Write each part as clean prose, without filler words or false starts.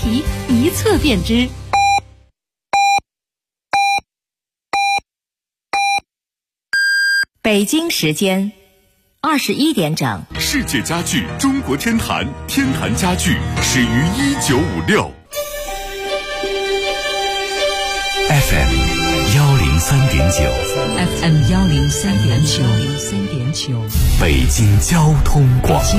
题一测便知。北京时间21点整， 世界家具中国天坛，天坛家具始于1956。 FM 103.9，FM 103.9， 北京交通广播，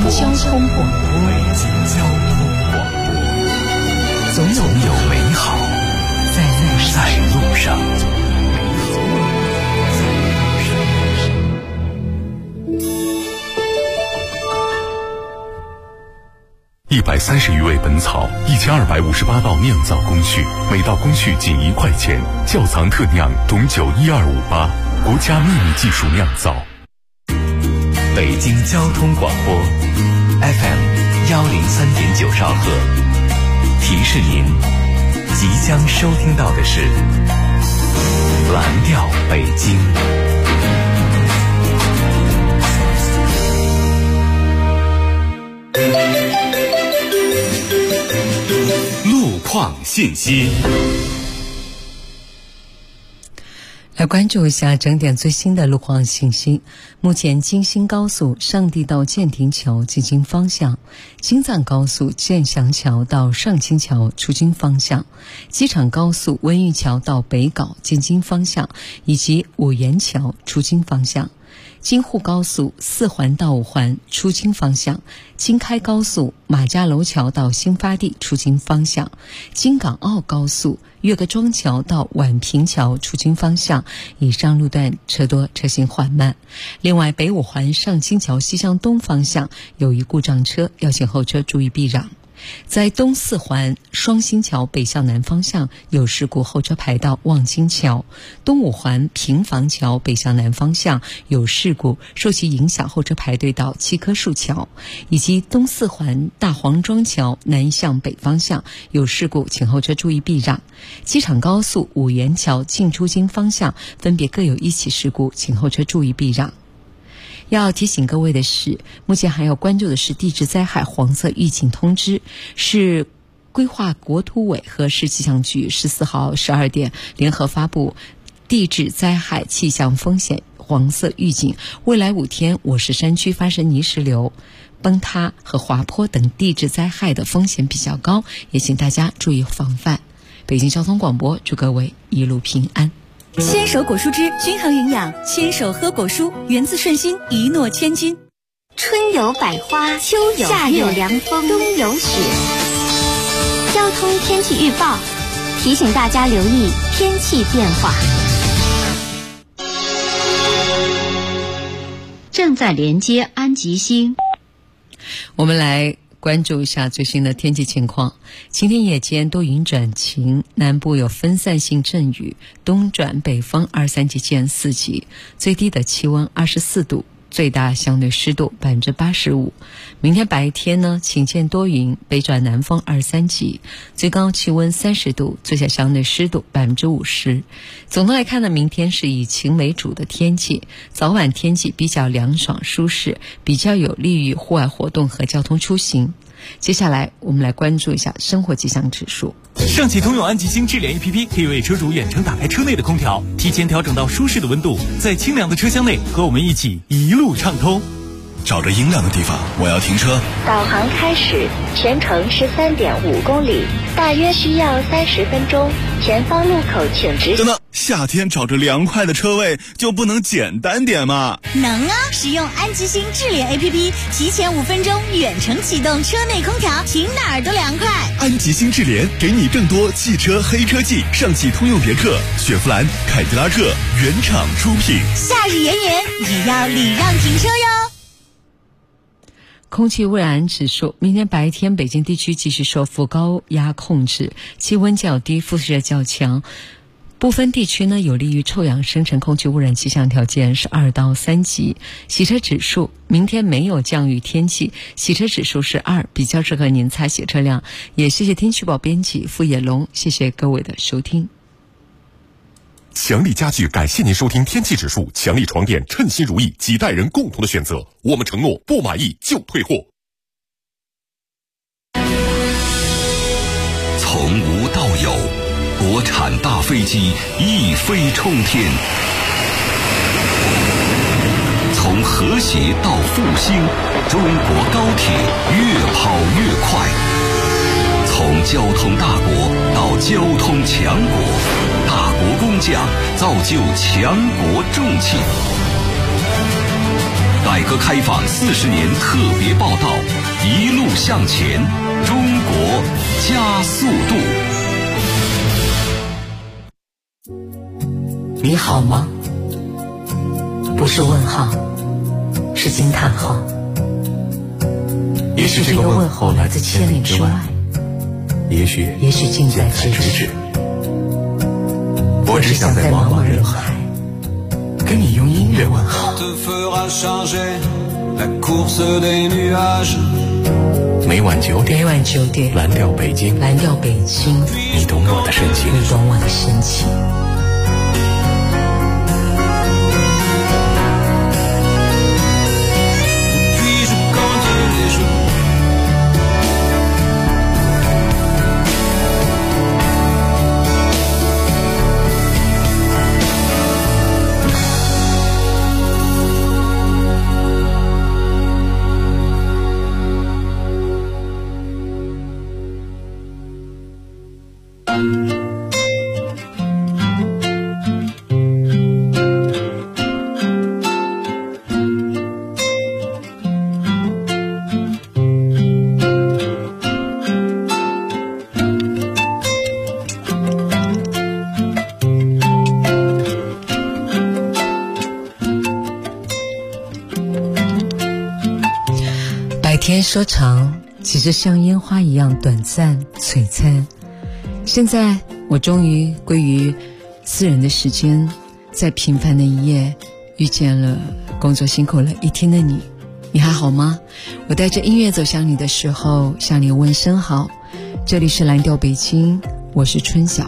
总有美好在路上。130余味本草，1258道酿造工序，每道工序仅1块钱。窖藏特酿董酒12588，国家秘密技术酿造。北京交通广播 FM 103.9兆赫，提示您即将收听到的是蓝调北京。 路况信息， 来关注一下整点最新的路况信息。目前京新高速上地到建亭桥进京方向，京藏高速建祥桥到上清桥出京方向，机场高速温榆桥到北碏进京方向，以及五原桥出京方向。京沪高速4环到5环出京方向，京开高速马家楼桥到新发地出京方向，京港澳高速岳各庄桥到宛平桥出京方向，以上路段车多车行缓慢。另外，北5环上清桥西向东方向有一故障车，要请后车注意避让。在东4环双星桥北向南方向有事故，后车排到望京桥；东5环平房桥北向南方向有事故，受其影响后车排队到7棵树桥；以及东4环大黄庄桥南向北方向有事故，请后车注意避让。机场高速五原桥进出京方向分别各有1起事故，请后车注意避让。要提醒各位的是，目前还要关注的是地质灾害黄色预警通知，是规划国土委和市气象局14号12点联合发布地质灾害气象风险黄色预警。未来5天，我市山区发生泥石流、崩塌和滑坡等地质灾害的风险比较高，也请大家注意防范。北京交通广播祝各位一路平安。 牵手果蔬汁均衡营养，牵手喝果蔬，源自顺心，一诺千金。 春有百花，秋有夏有凉风，冬有雪。交通天气预报提醒大家留意天气变化。 正在连接安吉星。 我们来关注一下最新的天气情况。今天夜间多云转晴，南部有分散性阵雨，东转北风23级见4级，最低的气温24度，最大相对湿度85%。明天白天呢，晴间多云，北转南风23级，最高气温30度，最小相对湿度50%。总的来看呢，明天是以晴为主的天气，早晚天气比较凉爽舒适，比较有利于户外活动和交通出行。接下来我们来关注一下生活气象指数。 上汽通用安吉星智联 APP 可以为车主远程打开车内的空调，提前调整到舒适的温度，在清凉的车厢内和我们一起一路畅通。 找着阴凉的地方，我要停车。 导航开始，全程13.5公里，大约需要30分钟。前方路口请直。 等等，夏天找着凉快的车位就不能简单点吗？ 能啊！使用安吉星智联 APP， 提前5分钟远程启动车内空调，停哪儿都凉快。 安吉星智联给你更多汽车黑科技，上汽通用别克、雪佛兰、凯迪拉克原厂出品。 夏日炎炎，也要礼让停车哟。 空气污染指数，明天白天北京地区继续受副高压控制，气温较低，辐射较强，部分地区呢有利于臭氧生成，空气污染气象条件是2到3级。洗车指数，明天没有降雨天气，洗车指数是2，比较适合您擦洗车辆。也谢谢天气预报编辑付野龙，谢谢各位的收听。 强力家具感谢您收听天气指数，强力床垫称心如意，几代人共同的选择，我们承诺不满意就退货。 有国产大飞机一飞冲天，从和谐到复兴，中国高铁越跑越快，从交通大国到交通强国，大国工匠造就强国重器。改革开放40年特别报道，一路向前，中国加速度。 你好吗？不是问号，是惊叹号。也许这个问候来自千里之外，也许近在咫尺。我只想在茫茫人海跟你用音乐问好。 每晚9点，蓝调北京，你懂我的深情。 白天说长，其实像烟花一样短暂璀璨。现在我终于归于私人的时间，在平凡的一夜遇见了工作辛苦了一天的你。你还好吗？我带着音乐走向你的时候，向你问声好。这里是蓝调北京，我是春晓。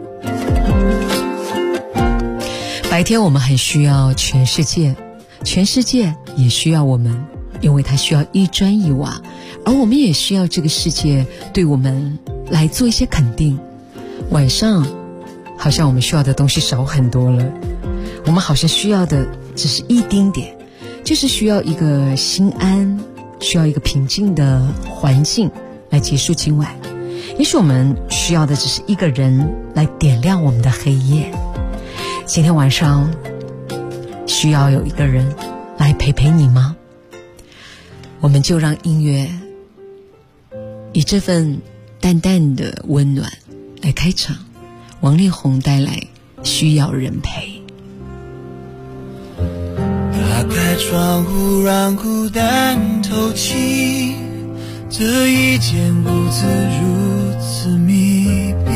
白天我们很需要全世界，全世界也需要我们，因为它需要一砖一瓦，而我们也需要这个世界对我们来做一些肯定。晚上好像我们需要的东西少很多了，我们好像需要的只是一丁点，就是需要一个心安，需要一个平静的环境来结束今晚。也许我们需要的只是一个人来点亮我们的黑夜。今天晚上需要有一个人来陪陪你吗？我们就让音乐以这份淡淡的温暖来开场。王力宏带来需要人陪。 打开窗户让孤单透气，这一间屋子如此密闭，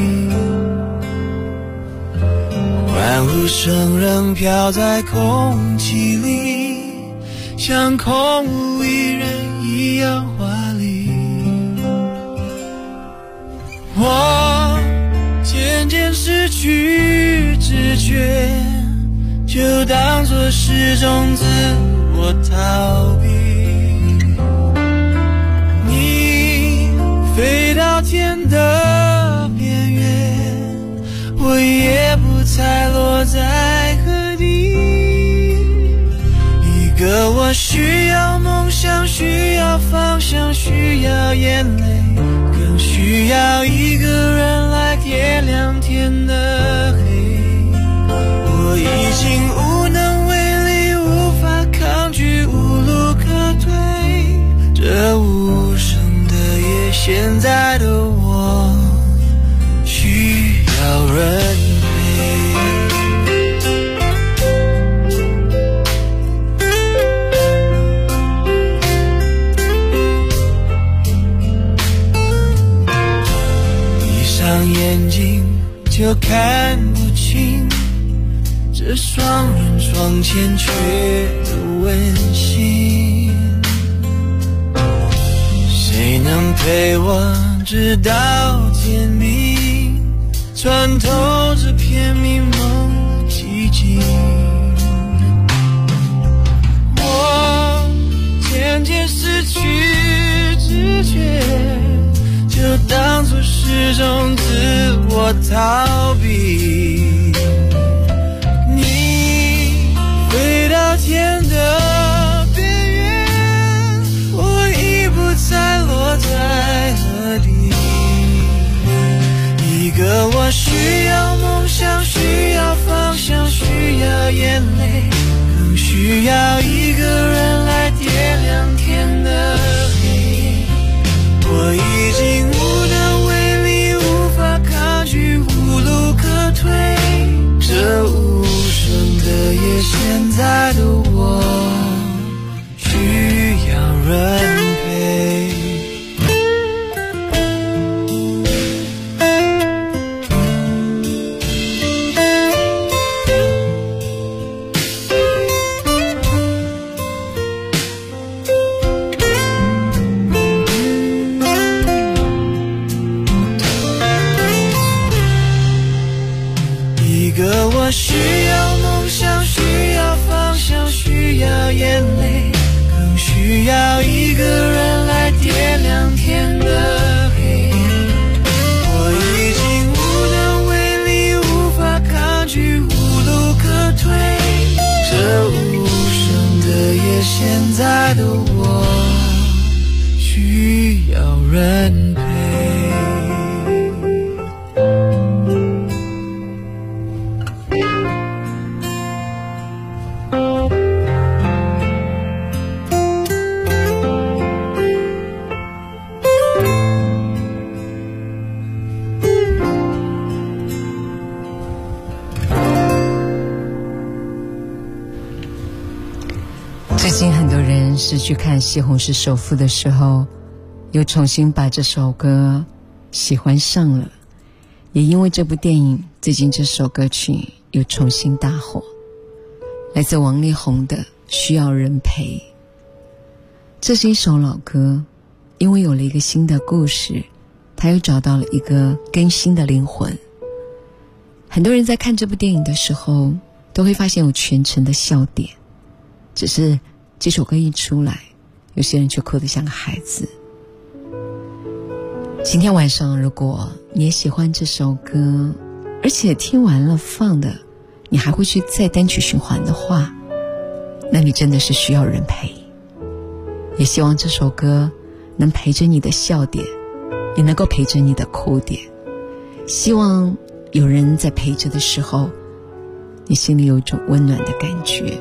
欢呼声仍飘在空气里，像空无一人一样华丽。我渐渐失去知觉，就当作是种自我逃避。你飞到天的边缘，我也不猜落在何地。一个我需要梦想，需要方向，需要眼泪，更需要一个人来点亮天的黑。我已经无能为力，无法抗拒，无路可退。这无声的夜，现在的我需要人眼睛就看不清这双人床欠缺的温馨，谁能陪我直到天明，穿透这片迷蒙的寂静。我渐渐失去知觉，就当作是种自我逃避。你飞到天的边缘，我已不再落在何地。一个我需要梦想，需要方向，需要眼泪，更需要一个人来点亮天的黑。我已经无能为力，无法抗拒，无路可退。这无声的夜，现在的我需要人陪。我需要梦想，需要方向，需要眼泪，更需要一个人来点亮天的黑。我已经无能为力，无法抗拒，无路可退。这无声的夜，现在的我需要人陪。 最近很多人是去看《西红柿首富》的时候，又重新把这首歌喜欢上了，也因为这部电影，最近这首歌曲又重新大火。来自王力宏的《需要人陪》。这是一首老歌，因为有了一个新的故事，他又找到了一个更新的灵魂。很多人在看这部电影的时候，都会发现有全程的笑点，只是这首歌一出来，有些人却哭得像个孩子。今天晚上如果你也喜欢这首歌，而且听完了放的你还会去再单曲循环的话，那你真的是需要人陪。也希望这首歌能陪着你的笑点，也能够陪着你的哭点。希望有人在陪着的时候，你心里有一种温暖的感觉。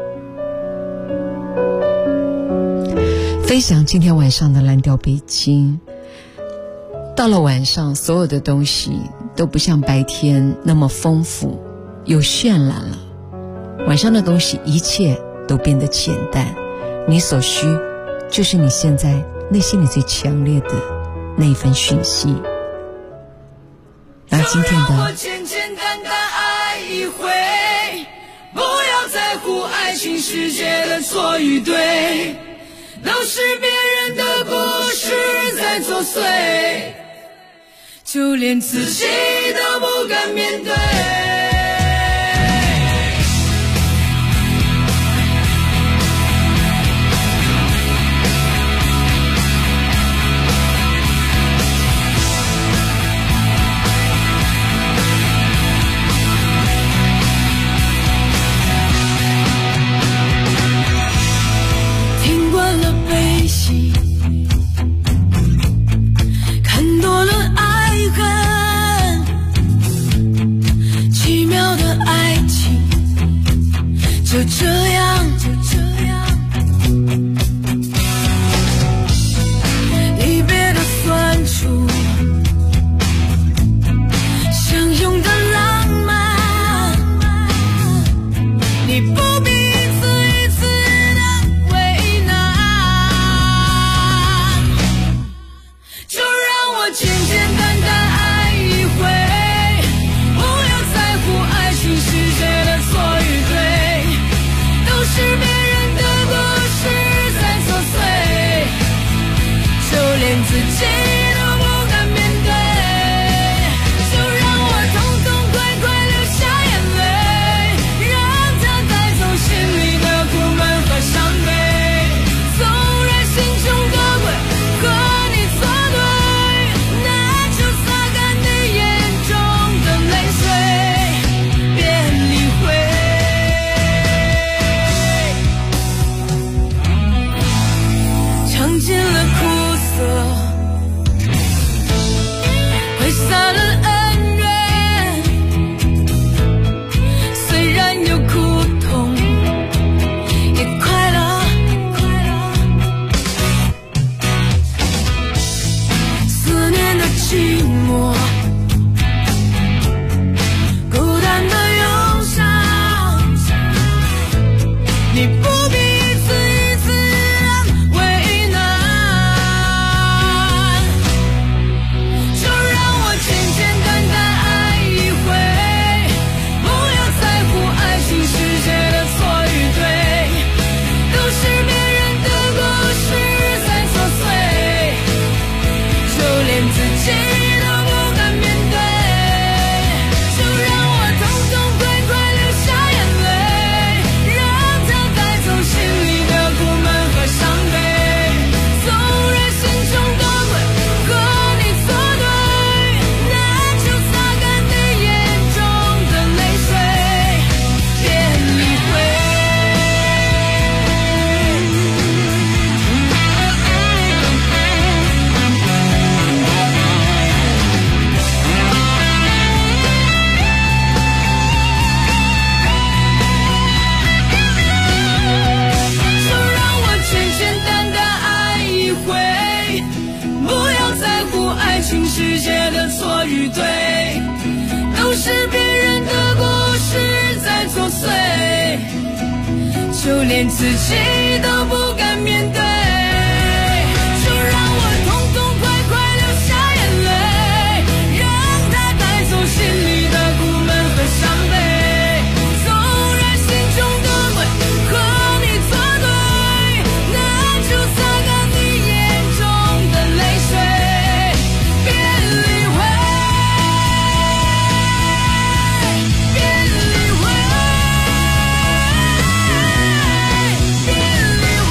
分享今天晚上的蓝调北京。到了晚上，所有的东西都不像白天那么丰富又绚烂了。晚上的东西一切都变得简单，你所需就是你现在内心里最强烈的那一份讯息。那今天的我简简单单爱一回，不要在乎爱情世界的错与对，都是别人的故事在作祟，就连自己都不敢面对。听惯了悲喜，看多了爱恨， 与对，都是别人的故事在作祟，就连自己都不敢面对。就让我痛痛快快流下眼泪，让它带走心里的苦闷和伤悲。纵然心中的美和你作对，那就擦干你眼中的泪水，别理会，别理会，别理会。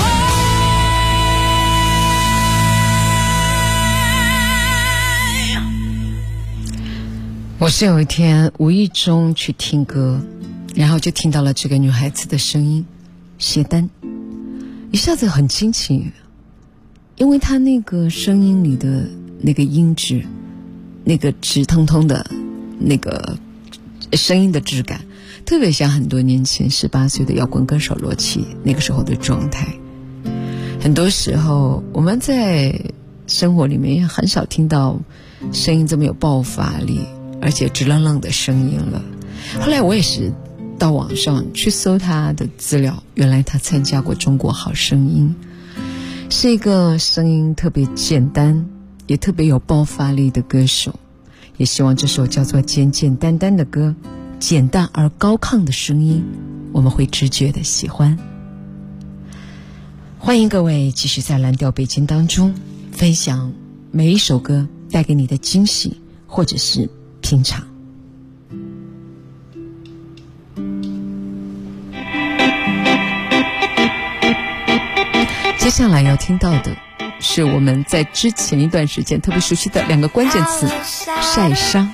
我是有一天无意中去听歌，然后就听到了这个女孩子的声音，谢丹，一下子很惊奇，因为她那个声音里的那个音质，那个直通通的那个声音的质感，特别像很多年前18岁的摇滚歌手罗琦那个时候的状态。很多时候我们在生活里面也很少听到声音这么有爆发力而且直愣愣的声音了。后来我也是到网上去搜他的资料，原来他参加过中国好声音，是一个声音特别简单也特别有爆发力的歌手。也希望这首叫做简简单单的歌，简单而高亢的声音我们会直觉的喜欢。欢迎各位继续在蓝调北京当中分享每一首歌带给你的惊喜或者是品尝。接下来要听到的是我们在之前一段时间特别熟悉的两个关键词，晒伤。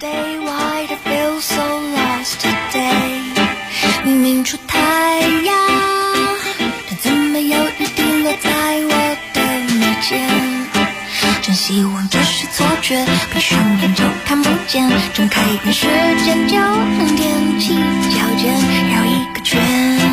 明明出太阳，但怎么有雨滴落在我的眉间？真希望这是错觉，闭上眼就看不见，睁开眼时间就能踮起脚尖绕一个圈。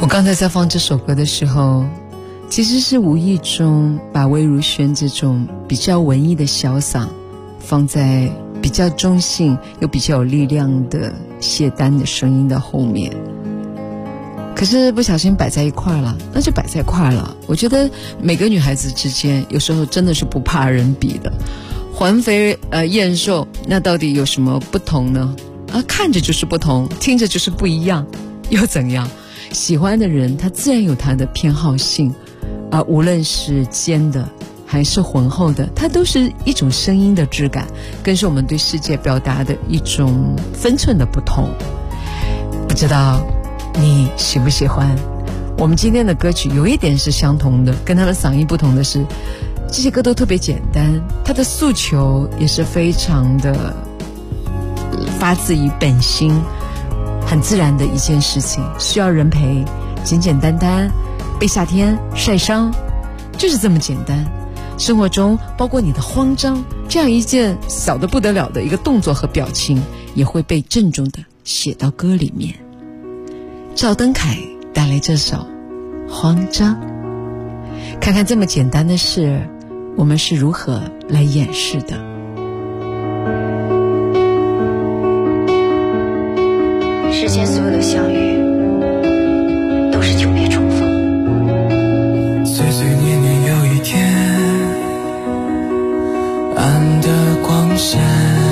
刚才在放这首歌的时候，其实是无意中把魏如萱这种比较文艺的小嗓放在比较中性又比较有力量的谢丹的声音的后面，可是不小心摆在一块了，那就摆在一块了。我觉得每个女孩子之间有时候真的是不怕人比的，环肥燕瘦，那到底有什么不同呢？看着就是不同，听着就是不一样，又怎样？喜欢的人他自然有他的偏好性，无论是尖的还是浑厚的，它都是一种声音的质感，更是我们对世界表达的一种分寸的不同。不知道你喜不喜欢？我们今天的歌曲有一点是相同的，跟他的嗓音不同的是，这些歌都特别简单，它的诉求也是非常的发自于本心，很自然的一件事情，需要人陪，简简单单，被夏天晒伤，就是这么简单。生活中包括你的慌张，这样一件小的不得了的一个动作和表情，也会被郑重的写到歌里面。赵登凯带来这首《慌张》，看看这么简单的事，我们是如何来掩饰的。 世间所有的相遇都是久别重逢， 岁岁年年有一天，暗的光线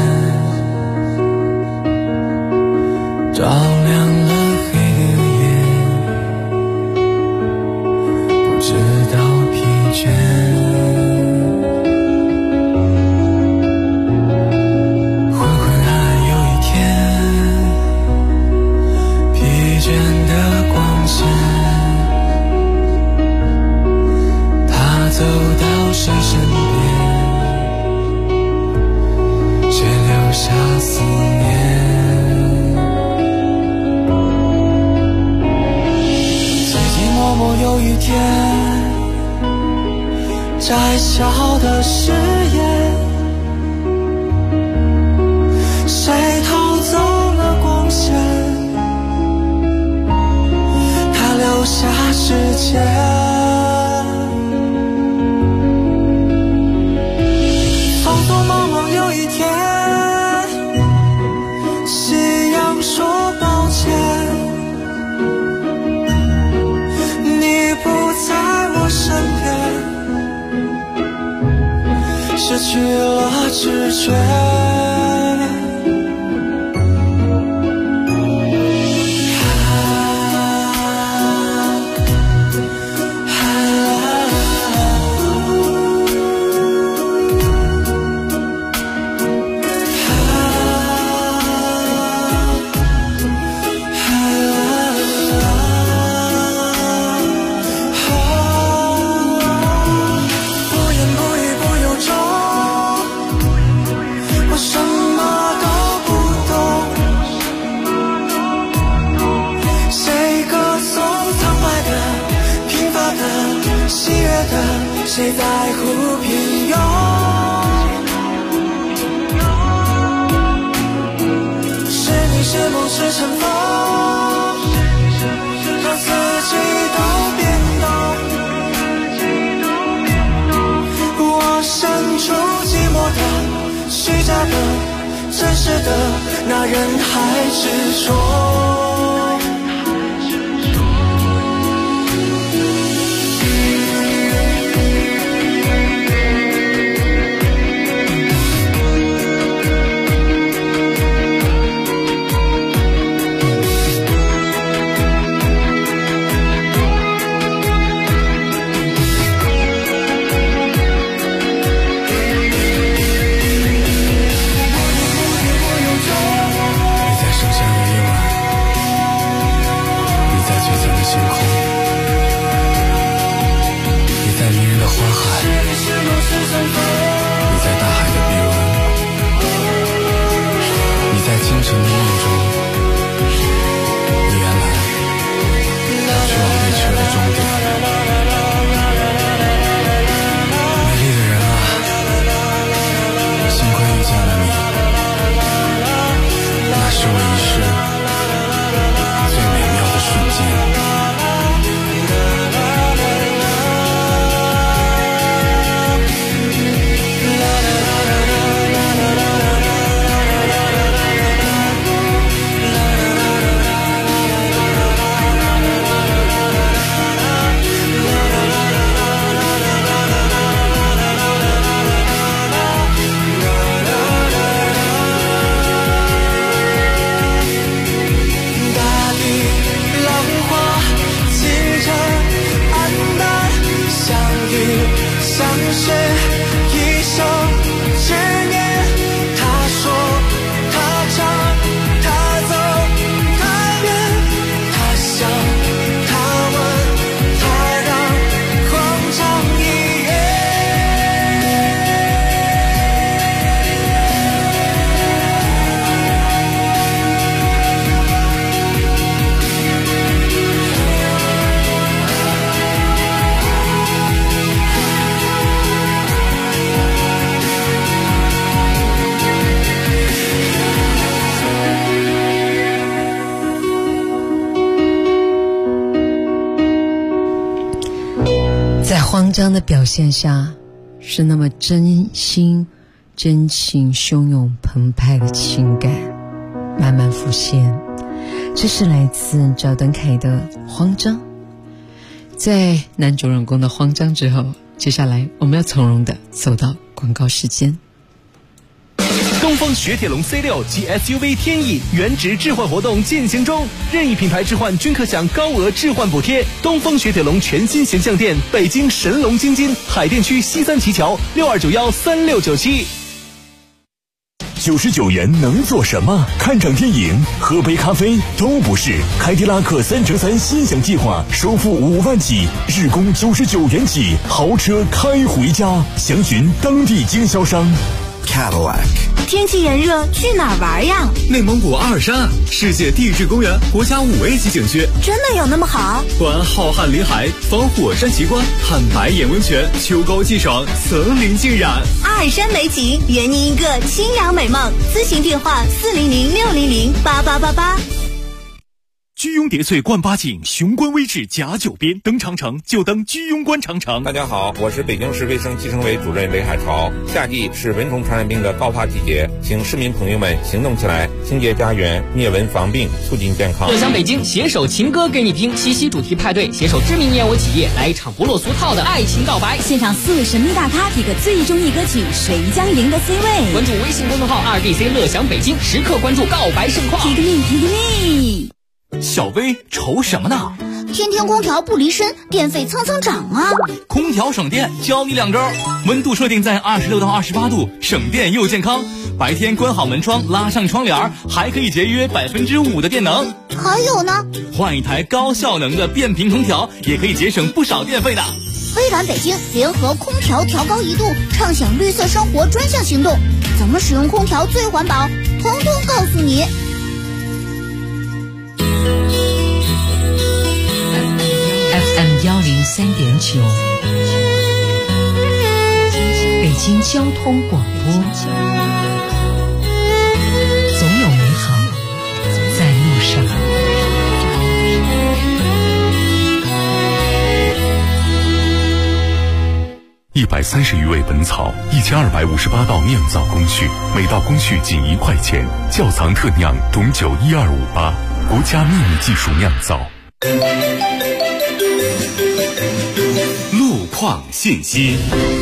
照亮了黑的夜，不知道疲倦，昏昏暗暗有一天，疲倦的光线，他走到谁身边，却留下思念。寂寂寞寞有一天，窄小的视野，谁偷走了光线，他留下时间。匆匆忙忙有一天，夕阳说抱歉，你不在我身边，失去了知觉。谁在乎平庸？是你是梦是尘封，让四季都变动。我身处寂寞的、虚假的、真实的，那人海之中。 慌张的表现下，是那么真心、真情汹涌澎湃的情感慢慢浮现。这是来自赵登凯的慌张。在男主人公的慌张之后，接下来我们要从容的走到广告时间。 东风雪铁龙 C6 及 SUV 天翼原值置换活动进行中，任意品牌置换均可享高额置换补贴。东风雪铁龙全新形象店，北京神龙京津海淀区西三旗桥62913697。 99元能做什么？看场电影、喝杯咖啡都不是。凯迪拉克3乘3心享计划，首付5万起，日供99元起，豪车开回家。详询当地经销商。 Cadillac。 天气炎热，去哪儿玩呀？ 内蒙古阿尔山，世界地质公园，国家5A 级景区。 真的有那么好？ 观浩瀚林海，访火山奇观，看白眼温泉，秋高气爽，层林尽染。 阿尔山美景，圆您一个清凉美梦。咨询电话400-600-8888。 居庸叠翠冠八景，雄关微志甲九边，登长城就登居庸关长城。 大家好，我是北京市卫生计生委主任雷海潮。夏季是蚊虫传染病的高发季节，请市民朋友们行动起来，清洁家园，灭蚊防病，促进健康。 乐享北京，携手情歌给你听，七夕主题派对，携手知名燕窝企业来一场不落俗套的爱情告白。 现场4位神秘大咖提个最中意歌曲，谁将赢得 C 位？ 关注微信公众号2DC 乐享北京，时刻关注告白盛况。 提个蜜。 小薇愁什么呢？ 天天空调不离身，电费蹭蹭涨啊！ 空调省电，教你2招：温度设定在26到28度，省电又健康。白天关好门窗，拉上窗帘，还可以节约5%的电能。 还有呢， 换一台高效能的变频空调，也可以节省不少电费的。 微软北京联合空调调高1度，畅享绿色生活专项行动，怎么使用空调最环保，统统告诉你。 FM 103.9，北京交通广播，总有美好在路上。 130余味本草，1258道酿造工序，每道工序仅1块钱。窖藏特酿董酒12588，国家秘密技术酿造。 路况信息，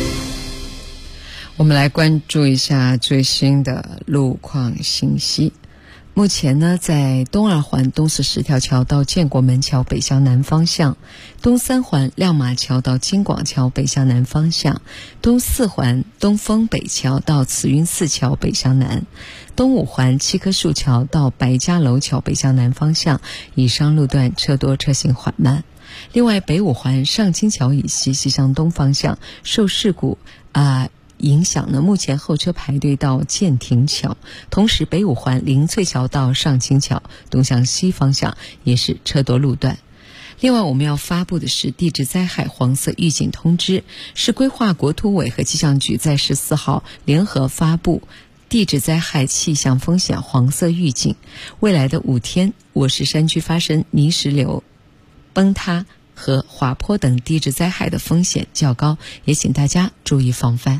我们来关注一下最新的路况信息。目前呢，在东2环东四10条桥到建国门桥北向南方向，东3环亮马桥到金广桥北向南方向，东4环东风北桥到慈云寺桥北向南，东5环7棵树桥到白家楼桥北向南方向，以上路段车多车行缓慢。另外，北5环上清桥以西西向东方向受事故影响呢，目前后车排队到建亭桥，同时北5环灵翠桥到上清桥东向西方向也是车多路段。另外，我们要发布的是地质灾害黄色预警通知，市规划国土委和气象局在14号联合发布地质灾害气象风险黄色预警。未来的5天，我市山区发生泥石流、崩塌和滑坡等地质灾害的风险较高，也请大家注意防范。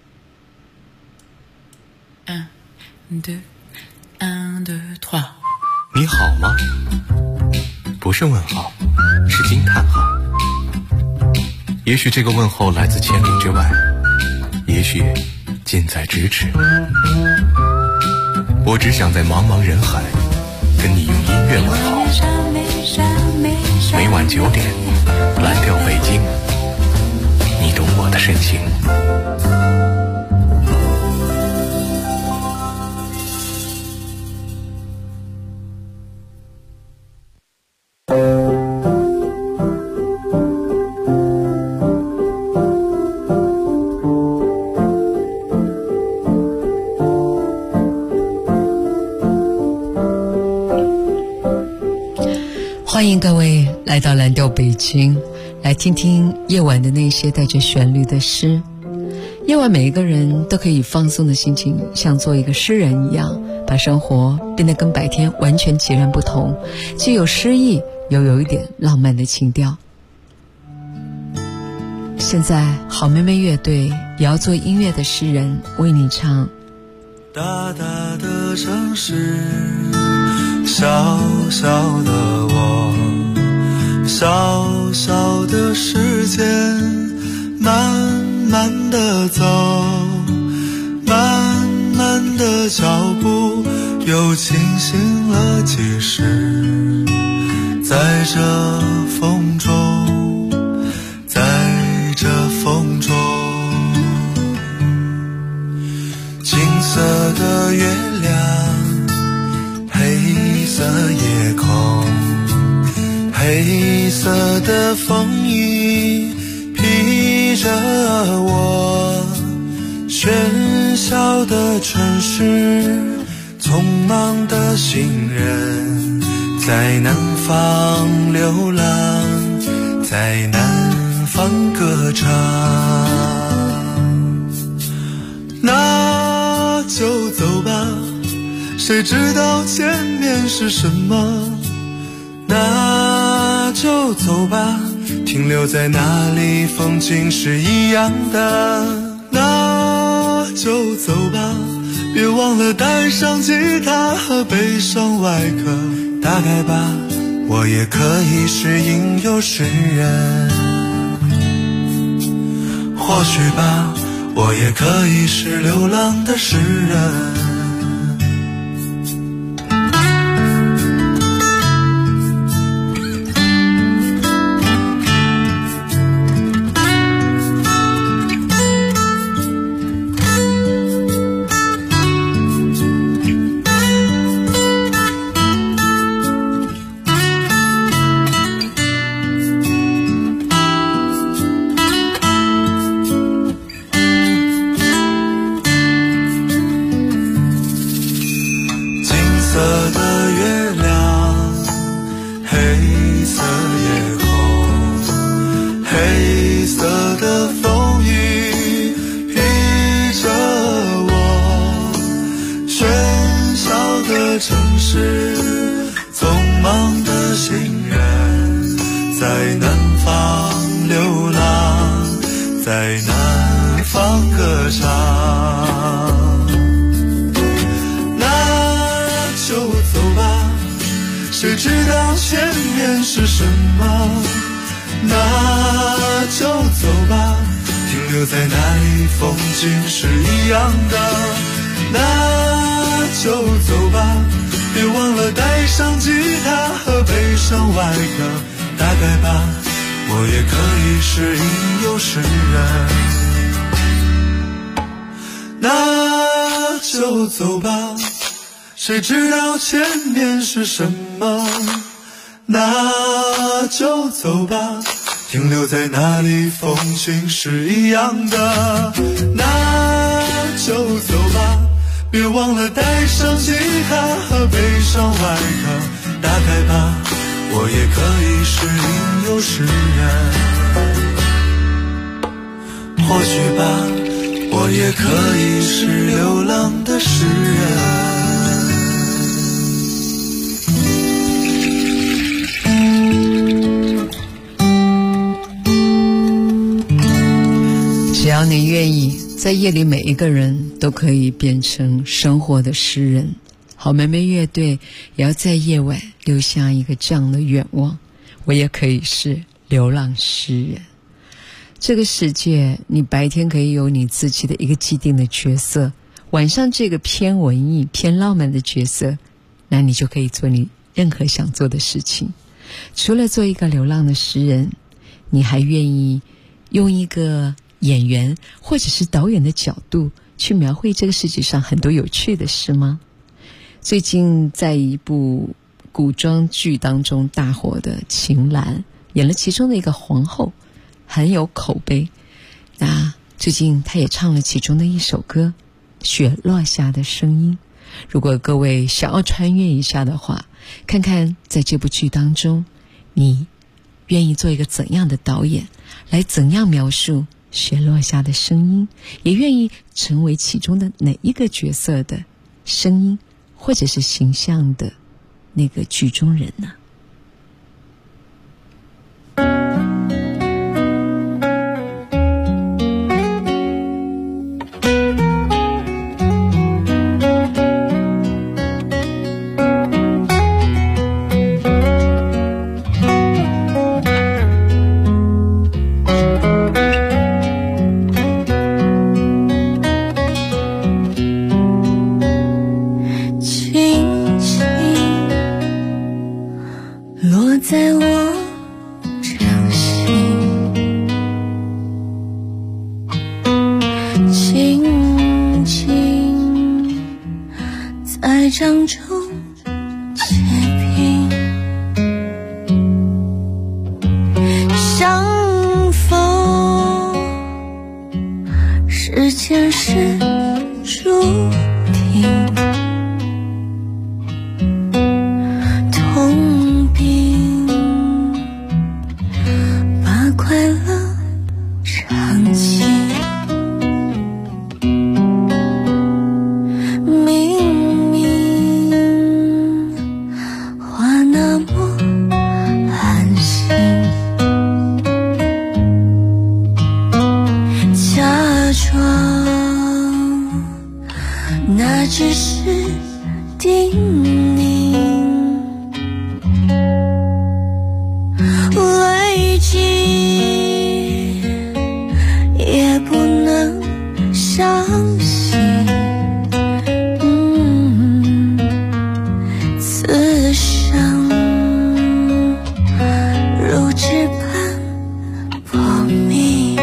你好吗？不是问号，是惊叹号。也许这个问候来自千里之外，也许近在咫尺。我只想在茫茫人海跟你用音乐问候。每晚9点，蓝调北京，你懂我的深情。 欢迎各位来到蓝调北京，来听听夜晚的那些带着旋律的诗。夜晚每一个人都可以放松的心情，像做一个诗人一样，把生活变得跟白天完全截然不同，既有诗意，又有一点浪漫的情调。 现在好妹妹乐队也要做音乐的诗人为你唱。 大大的城市，小小的我，小小的时间，慢慢的走，慢慢的脚步，又清醒了几时。在这风中，在这风中，金色的月亮，黑色夜空，黑色的风衣披着我，喧嚣的城市，匆忙的行人，在南方流浪，在南方歌唱。那就走吧，谁知道前面是什么？那就走吧，停留在那里风景是一样的。那就走吧，别忘了带上吉他和悲伤外壳。大概吧，我也可以是吟游诗人。或许吧，我也可以是流浪的诗人。谁知道前面是什么？那就走吧，停留在那里风景是一样的。那就走吧，别忘了带上吉他和悲伤外壳。大概吧，我也可以是吟游诗人。那就走吧，谁知道前面是什么？那就走吧，停留在那里风景是一样的。那就走吧，别忘了带上吉他和悲伤外壳。大概吧，我也可以是吟游诗人。或许吧，我也可以是流浪的诗人。 只要你愿意，在夜里每一个人都可以变成生活的诗人。好妹妹乐队也要在夜晚留下一个这样的愿望，我也可以是流浪诗人。这个世界，你白天可以有你自己的一个既定的角色，晚上这个偏文艺偏浪漫的角色，那你就可以做你任何想做的事情。除了做一个流浪的诗人，你还愿意用一个演员或者是导演的角度去描绘这个世界上很多有趣的事吗？最近在一部古装剧当中大火的秦岚演了其中的一个皇后，很有口碑。那最近她也唱了其中的一首歌《雪落下的声音》。如果各位想要穿越一下的话，看看在这部剧当中你愿意做一个怎样的导演，来怎样描述雪落下的声音，也愿意成为其中的哪一个角色的声音或者是形象的那个剧中人呢？ 相逢，是前世注定。痛并把快乐尝尽，明明话那么安心，假装那只是叮咛，累积也不能相信，此生如纸般破灭。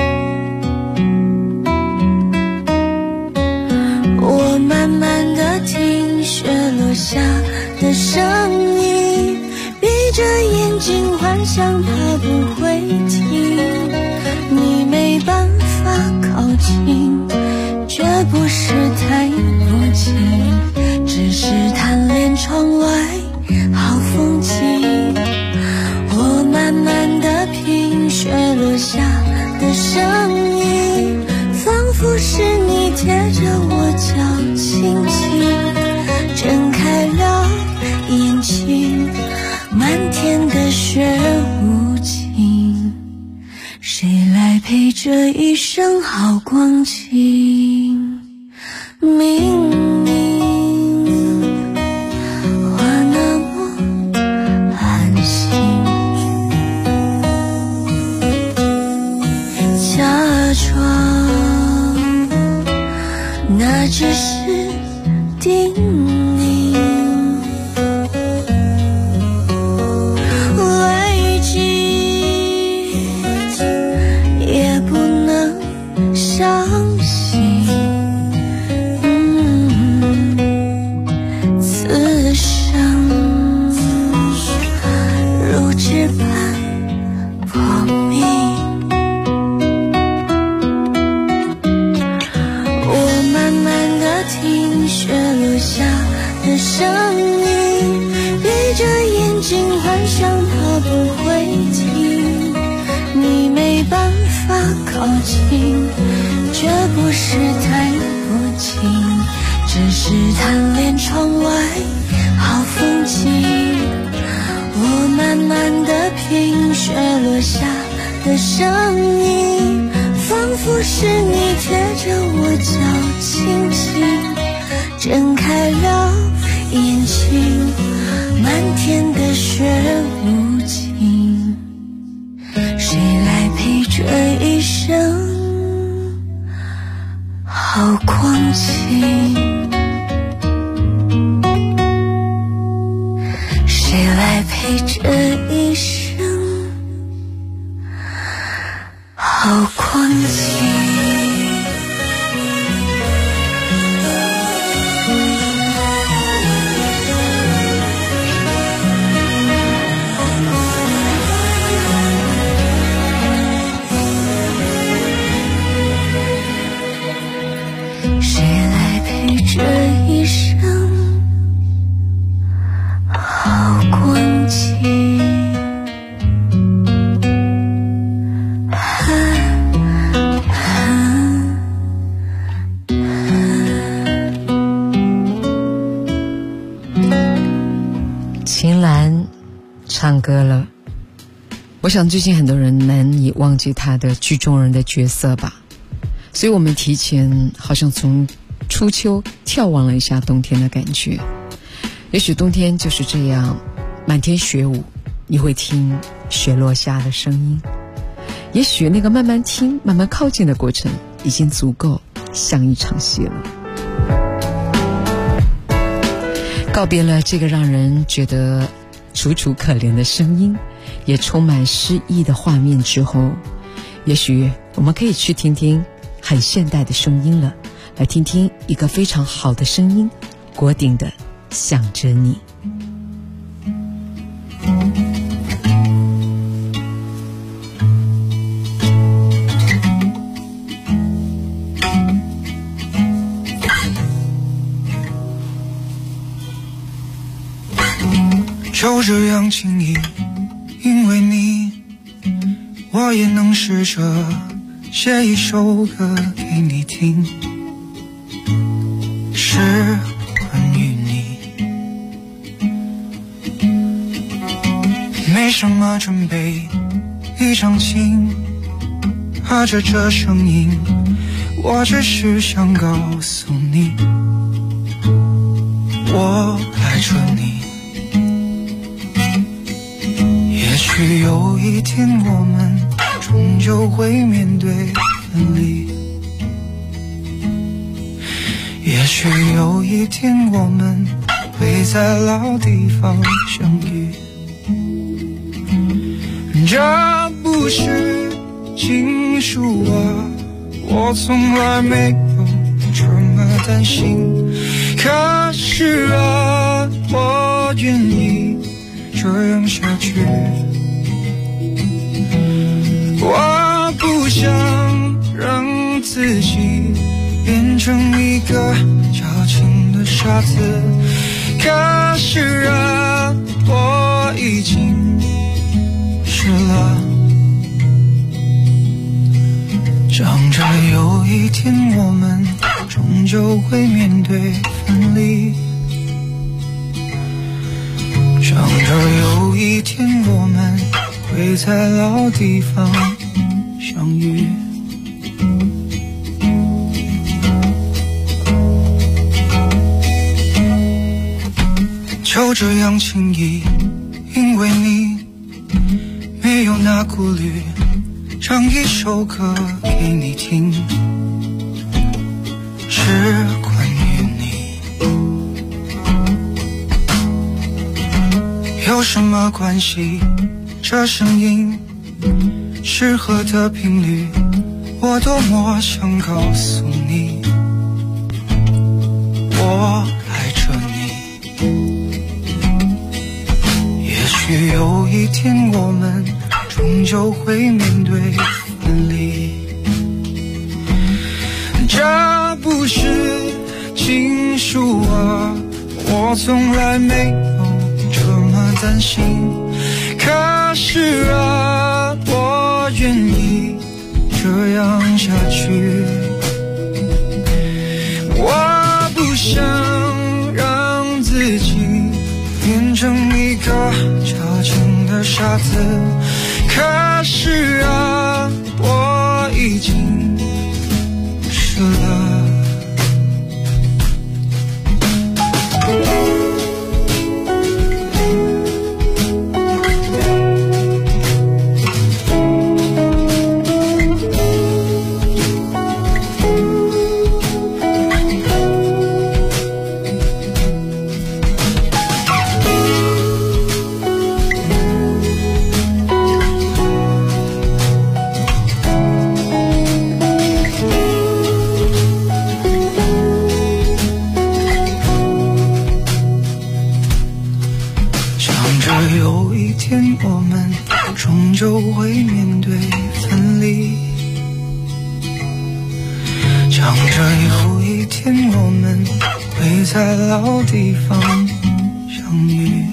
我慢慢地听雪落下的声音，闭着眼睛幻想它不会停，你没办法靠近，绝不是太默契，只是贪恋窗外好风景。我慢慢地品雪落下的声音，仿佛是你贴着我脚轻轻睁开了眼睛，漫天的雪无情，谁来陪这一生好光景？明明话那么安心，假装那只是叮咛，累积也不能相信，此生如纸般破灭。我慢慢地听雪落下的声音，闭着眼睛幻想它不会停，你没办法靠近，绝不是太薄情，只是贪恋窗外好风景。我慢慢地品雪落下的声音，仿佛是你贴着我脚轻轻睁开了眼睛，漫天的雪无情，谁来陪这一生好光景？谁来陪这一生好光景？谁来陪这一生好光景？ 秦岚唱歌了，我想最近很多人难以忘记她的剧中人的角色吧，所以我们提前好像从初秋眺望了一下冬天的感觉。也许冬天就是这样，满天雪舞，你会听雪落下的声音，也许那个慢慢听慢慢靠近的过程已经足够像一场戏了。告别了这个让人觉得楚楚可怜的声音，也充满诗意的画面之后，也许我们可以去听听很现代的声音了，来听听一个非常好的声音，国鼎的想着你。 就这样轻易，因为你，我也能试着写一首歌给你听，是关于你。没什么准备，一张琴，和着这声音，我只是想告诉你，我爱着你。也许有一天我们终究会面对分离，也许有一天我们会在老地方相遇。这不是情书啊，我从来没有这么担心，可是啊，我愿意这样下去。我不想让自己变成一个矫情的傻子，可是啊，我已经是了。想着有一天我们终究会面对分离，想着有一天我们会在老地方相遇。就这样轻易，因为你没有那顾虑，唱一首歌给你听，是关于你。有什么关系？这声音适合的频率，我多么想告诉你，我爱着你。也许有一天我们终究会面对分离，这不是情书啊，我从来没有这么担心，可是啊，我愿意这样下去。我不想让自己变成一个矫情的傻子，可是啊，我已经是了。有一天我们终究会面对分离，想着有一天我们会在老地方相遇。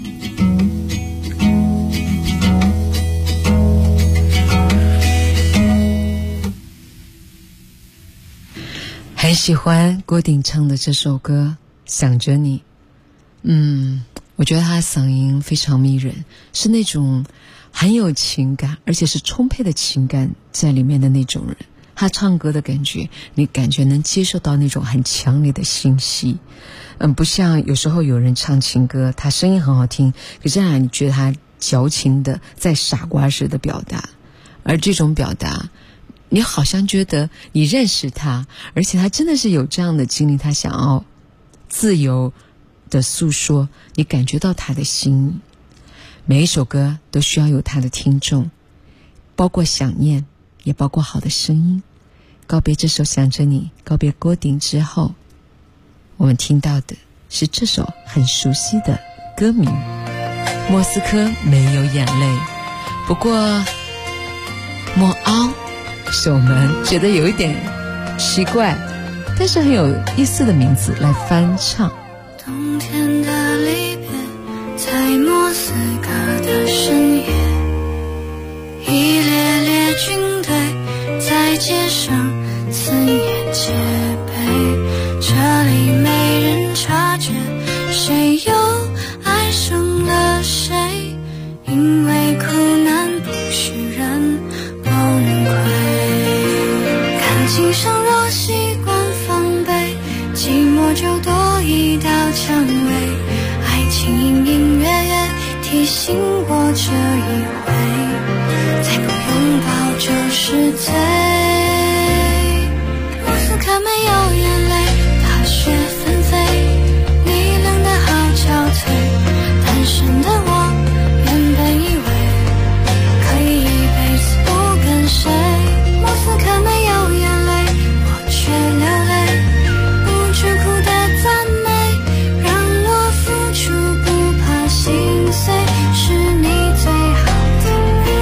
很喜欢郭顶唱的这首歌《想着你》。我觉得他嗓音非常迷人，是那种很有情感，而且是充沛的情感在里面的那种人。他唱歌的感觉，你感觉能接受到那种很强烈的心息。不像有时候有人唱情歌，他声音很好听，可是你觉得他矫情的在傻瓜式的表达，而这种表达你好像觉得你认识他，而且他真的是有这样的经历，他想要自由的诉说，你感觉到他的心意。每一首歌都需要有他的听众，包括想念，也包括好的声音。告别这首《想着你》，告别郭顶之后，我们听到的是这首很熟悉的歌名《莫斯科没有眼泪》。不过莫凹是我们觉得有一点奇怪，但是很有意思的名字来翻唱。 冬天的离别在莫斯心上若习惯防备，寂寞就多一道蔷薇。爱情隐隐约约提醒我这一回，再不拥抱就是罪。莫斯科没有眼泪，大雪纷飞，你冷得好憔悴。单身的我原本以为可以一辈子不跟谁，莫斯科没有眼泪，我却流泪，不知苦的赞美，让我付出不怕心碎，是你最好的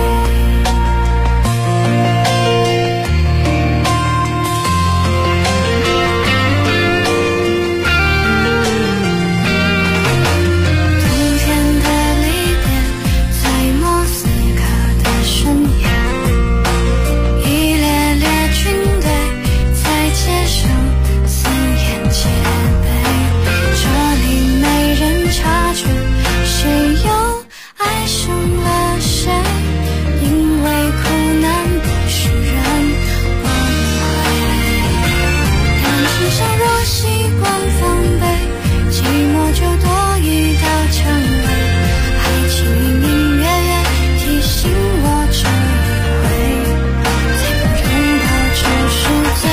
冬天的离别，在莫斯科的深夜，一列列军队在街上四眼戒备，这里没人察觉谁又爱上了谁，因为苦难不许人我理会。感情上若习惯防备，寂寞就多一道蔷薇。爱情隐隐约约提醒我这一回，再不拥抱就是罪。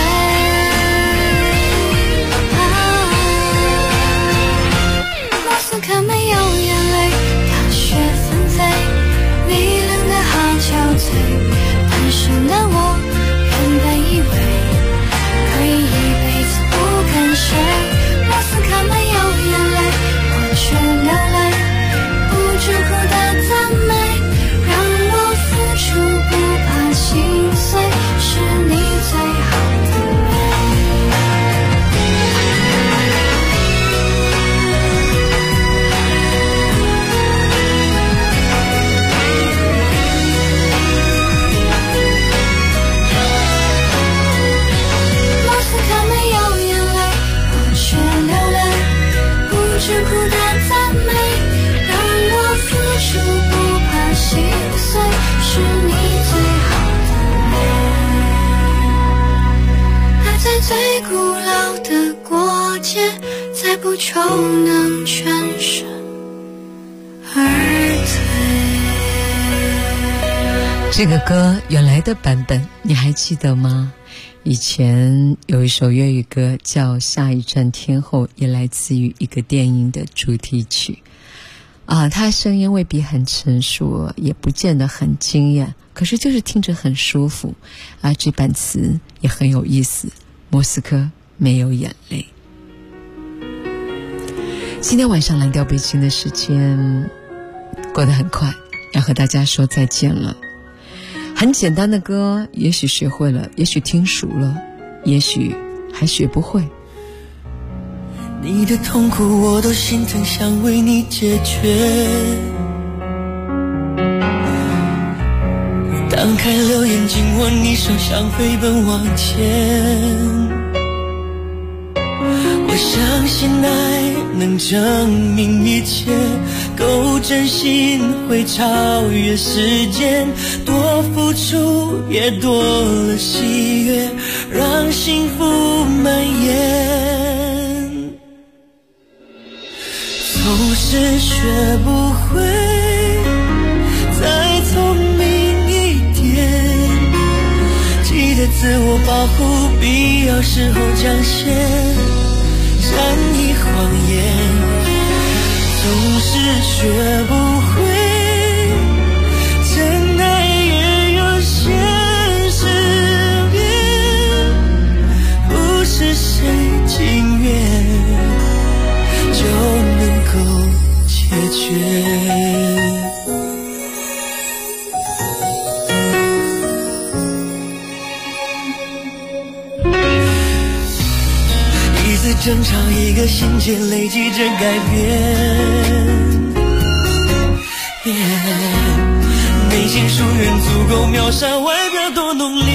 莫斯科没有眼泪，大雪纷飞，你冷得好憔悴。单身的我原本以为可以一辈子不跟谁，莫斯科没有眼泪，我却流泪，不知苦的赞美，让我付出不怕心碎，是你最好的莫斯科没有眼泪，我却流泪，不知苦的赞美，让我付出不怕心碎，是你最好的美。爱在最古老的国界，再不求能全身而退。 这个歌原来的版本你还记得吗？以前有一首粤语歌叫《下一站天后》，也来自于一个电影的主题曲他声音未必很成熟，也不见得很惊艳，可是就是听着很舒服这版词也很有意思。莫斯科没有眼泪。今天晚上蓝调北京的时间过得很快，要和大家说再见了。很简单的歌，也许学会了，也许听熟了，也许还学不会。 你的痛苦我都心疼，想为你解决。当开了眼睛，握你手，想飞奔往前。我相信爱能证明一切，够真心会超越时间，多付出也多了喜悦，让幸福蔓延。总是学不会再聪明一点，记得自我保护，必要时候讲些善意谎言，总是学不会真爱也有现实面，不是谁情愿就能够解决。争吵一个心结，累积着改变。内心疏远足够秒杀外表多浓烈，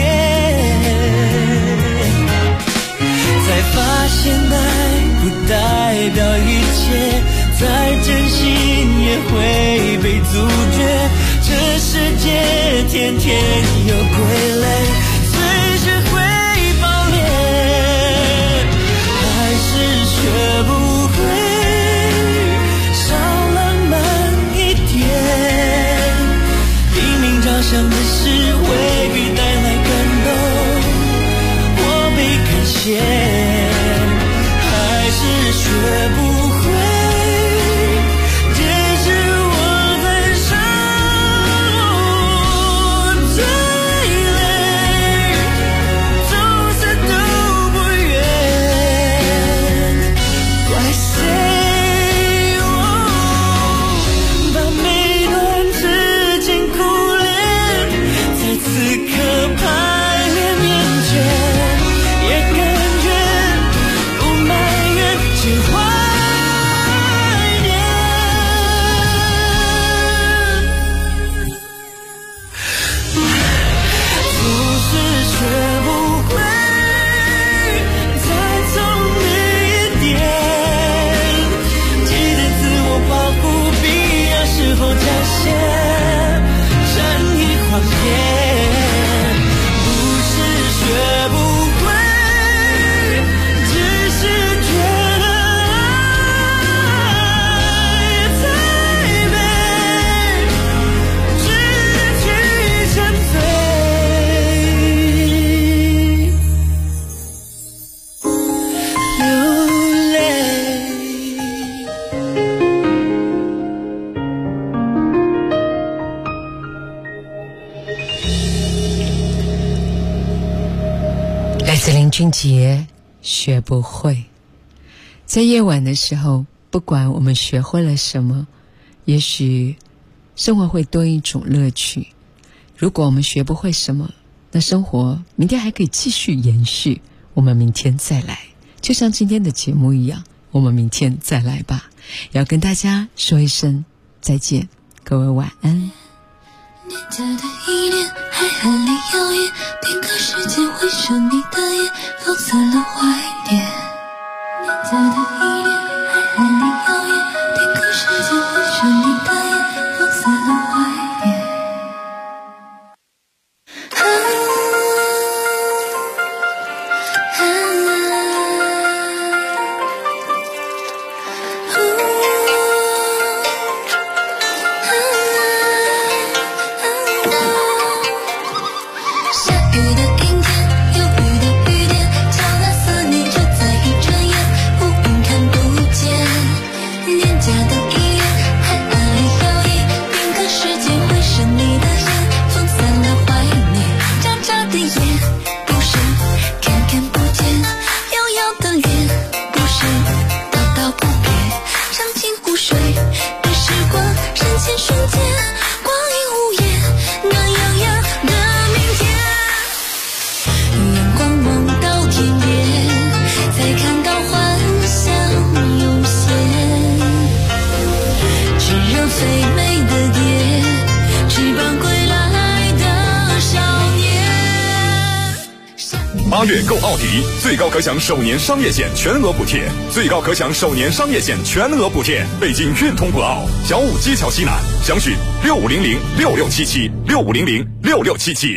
才发现爱不代表一切，再真心也会被阻绝。这世界天天有傀儡，随时会爆象的事会带来感动，我被感谢，还是学不会，只是我分手最累，走散都不愿，怪谁？此刻排列面前，也感觉不埋怨，只怀念。总是学不会再聪明一点，记得自我保护必要时候展现，善意谎言。学不会，只是觉得爱太美，值得去沉醉流泪。 来自林俊杰，学不会。在夜晚的时候，不管我们学会了什么，也许生活会多一种乐趣。如果我们学不会什么，那生活明天还可以继续延续，我们明天再来。就像今天的节目一样，我们明天再来吧。要跟大家说一声再见，各位晚安。 年假的一年还很离遥远，片刻时间回首你的眼，放散了怀念。年假的一年还很离遥远，片刻时间回首你的眼，放散了怀念。 8月购奥迪，最高可享首年商业险全额补贴，最高可享首年商业险全额补贴。北京运通博奥，小武基桥西南，详询6500-6677，6500-6677。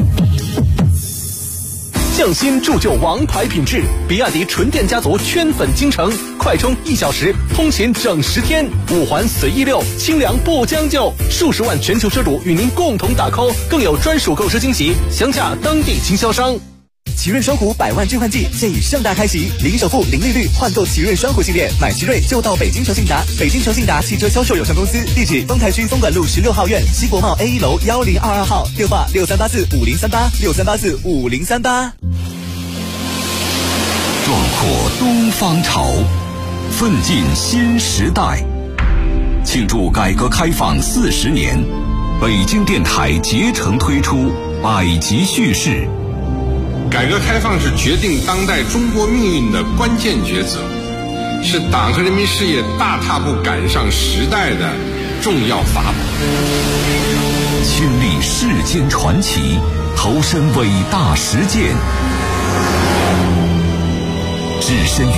匠心铸就王牌品质，比亚迪纯电家族圈粉京城，快充1小时，通勤整10天，5环随意溜，清凉不将就，数十万全球车主与您共同打 call， 更有专属购车惊喜，详洽当地经销商。 奇瑞双虎100万置换季现已盛大开启，零首付、零利率换购奇瑞双虎系列，买奇瑞就到北京诚信达。北京诚信达汽车销售有限公司，地址丰台区松管路16号院西国贸 A1 楼1022号，电话63845038，63845038。 壮阔东方潮，奋进新时代。庆祝改革开放40年，北京电台竭诚推出百集叙事。 改革开放是决定当代中国命运的关键抉择，是党和人民事业大踏步赶上时代的重要法宝。 亲历世间传奇，投身伟大实践，置身于